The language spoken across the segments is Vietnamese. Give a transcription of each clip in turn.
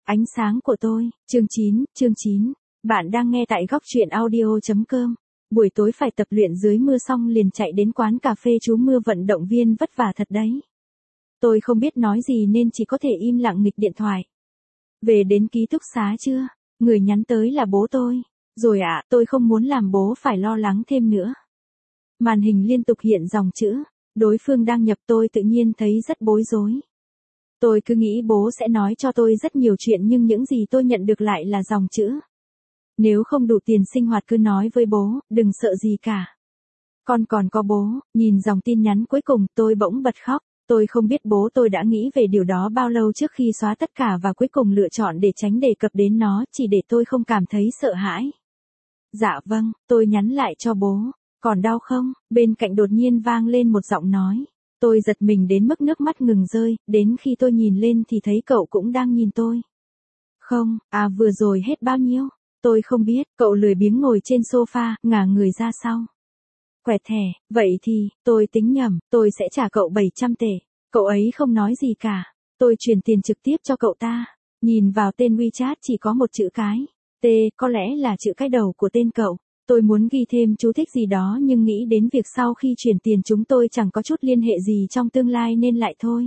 Ánh sáng của tôi, chương 9. Bạn đang nghe tại góc truyện audio.com. Buổi tối phải tập luyện dưới mưa xong liền chạy đến quán cà phê trú mưa vận động viên vất vả thật đấy. Tôi không biết nói gì nên chỉ có thể im lặng nghịch điện thoại. Về đến ký túc xá chưa? Người nhắn tới là bố tôi. Rồi ạ, tôi không muốn làm bố phải lo lắng thêm nữa. Màn hình liên tục hiện dòng chữ. Đối phương đăng nhập, tôi tự nhiên thấy rất bối rối. Tôi cứ nghĩ bố sẽ nói cho tôi rất nhiều chuyện nhưng những gì tôi nhận được lại là dòng chữ. Nếu không đủ tiền sinh hoạt cứ nói với bố, đừng sợ gì cả. Con còn có bố. Nhìn dòng tin nhắn cuối cùng tôi bỗng bật khóc. Tôi không biết bố tôi đã nghĩ về điều đó bao lâu trước khi xóa tất cả và cuối cùng lựa chọn để tránh đề cập đến nó chỉ để tôi không cảm thấy sợ hãi. Dạ vâng, tôi nhắn lại cho bố. Còn đau không? Bên cạnh đột nhiên vang lên một giọng nói. Tôi giật mình đến mức nước mắt ngừng rơi, đến khi tôi nhìn lên thì thấy cậu cũng đang nhìn tôi. Không, vừa rồi hết bao nhiêu? Tôi không biết, cậu lười biếng ngồi trên sofa, ngả người ra sau. Quẹt thẻ, vậy thì, tôi tính nhầm, tôi sẽ trả cậu 700 tệ. Cậu ấy không nói gì cả. Tôi chuyển tiền trực tiếp cho cậu ta. Nhìn vào tên WeChat chỉ có một chữ cái. T, có lẽ là chữ cái đầu của tên cậu. Tôi muốn ghi thêm chú thích gì đó nhưng nghĩ đến việc sau khi chuyển tiền chúng tôi chẳng có chút liên hệ gì trong tương lai nên lại thôi.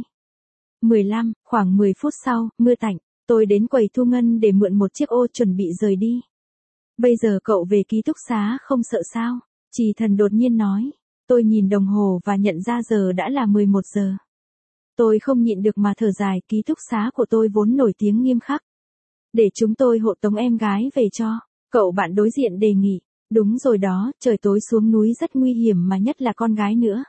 Khoảng 10 phút sau, mưa tạnh, tôi đến quầy thu ngân để mượn một chiếc ô chuẩn bị rời đi. Bây giờ cậu về ký túc xá không sợ sao? Trì Thần đột nhiên nói. Tôi nhìn đồng hồ và nhận ra giờ đã là 11 giờ. Tôi không nhịn được mà thở dài, ký túc xá của tôi vốn nổi tiếng nghiêm khắc. Để chúng tôi hộ tống em gái về cho. Cậu bạn đối diện đề nghị. Đúng rồi đó, trời tối xuống núi rất nguy hiểm mà nhất là con gái nữa.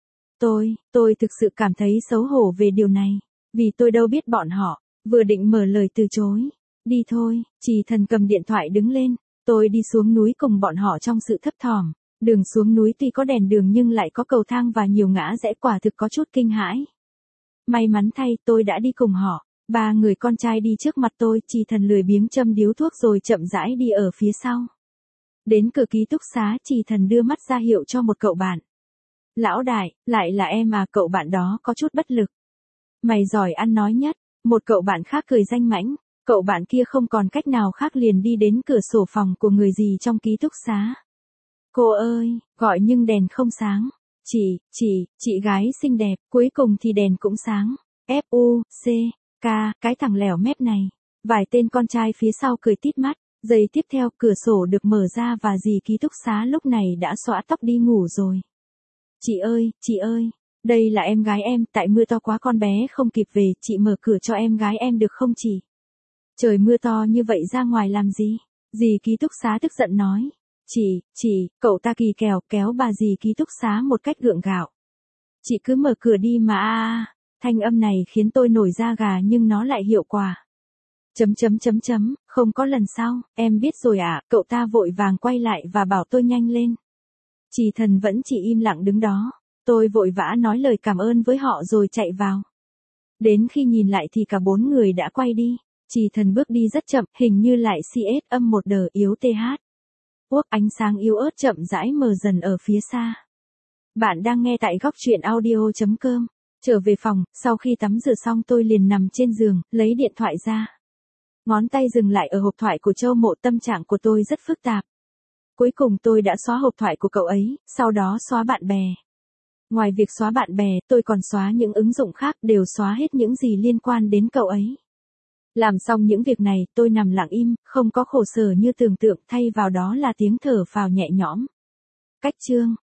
Tôi thực sự cảm thấy xấu hổ về điều này. Vì tôi đâu biết bọn họ, vừa định mở lời từ chối. Đi thôi, Trì Thần cầm điện thoại đứng lên. Tôi đi xuống núi cùng bọn họ trong sự thấp thỏm. Đường xuống núi tuy có đèn đường nhưng lại có cầu thang và nhiều ngã rẽ quả thực có chút kinh hãi. May mắn thay tôi đã đi cùng họ. 3 người con trai đi trước mặt tôi, Trì Thần lười biếng châm điếu thuốc rồi chậm rãi đi ở phía sau. Đến cửa ký túc xá, Trì Thần đưa mắt ra hiệu cho một cậu bạn. Lão đại, lại là em à? Cậu bạn đó có chút bất lực. Mày giỏi ăn nói nhất. Một cậu bạn khác cười danh mãnh. Cậu bạn kia không còn cách nào khác liền đi đến cửa sổ phòng của người gì trong ký túc xá. Cô ơi, gọi nhưng đèn không sáng. Chị gái xinh đẹp, cuối cùng thì đèn cũng sáng. F.U.C.K, cái thằng lẻo mép này. Vài tên con trai phía sau cười tít mắt. Giây tiếp theo cửa sổ được mở ra và dì ký túc xá lúc này đã xõa tóc đi ngủ rồi. Chị ơi, đây là em gái em, tại mưa to quá con bé không kịp về, chị mở cửa cho em gái em được không chị? Trời mưa to như vậy ra ngoài làm gì? Dì ký túc xá tức giận nói. Cậu ta kỳ kèo kéo bà dì ký túc xá một cách gượng gạo. Chị cứ mở cửa đi mà. Thanh âm này khiến tôi nổi da gà nhưng nó lại hiệu quả. Không có lần sau, em biết rồi ạ. Cậu ta vội vàng quay lại và bảo tôi nhanh lên. Trì Thần vẫn chỉ im lặng đứng đó. Tôi vội vã nói lời cảm ơn với họ rồi chạy vào. Đến khi nhìn lại thì cả 4 người đã quay đi. Trì Thần bước đi rất chậm, hình như lại CS âm một đờ yếu th. Ánh sáng yếu ớt chậm rãi mờ dần ở phía xa. Bạn đang nghe tại góc truyện audio.com. Trở về phòng, sau khi tắm rửa xong tôi liền nằm trên giường, lấy điện thoại ra. Ngón tay dừng lại ở hộp thoại của Châu Mộ, tâm trạng của tôi rất phức tạp. Cuối cùng tôi đã xóa hộp thoại của cậu ấy, sau đó xóa bạn bè. Ngoài việc xóa bạn bè, tôi còn xóa những ứng dụng khác, đều xóa hết những gì liên quan đến cậu ấy. Làm xong những việc này, tôi nằm lặng im, không có khổ sở như tưởng tượng, thay vào đó là tiếng thở phào nhẹ nhõm. Cách chương,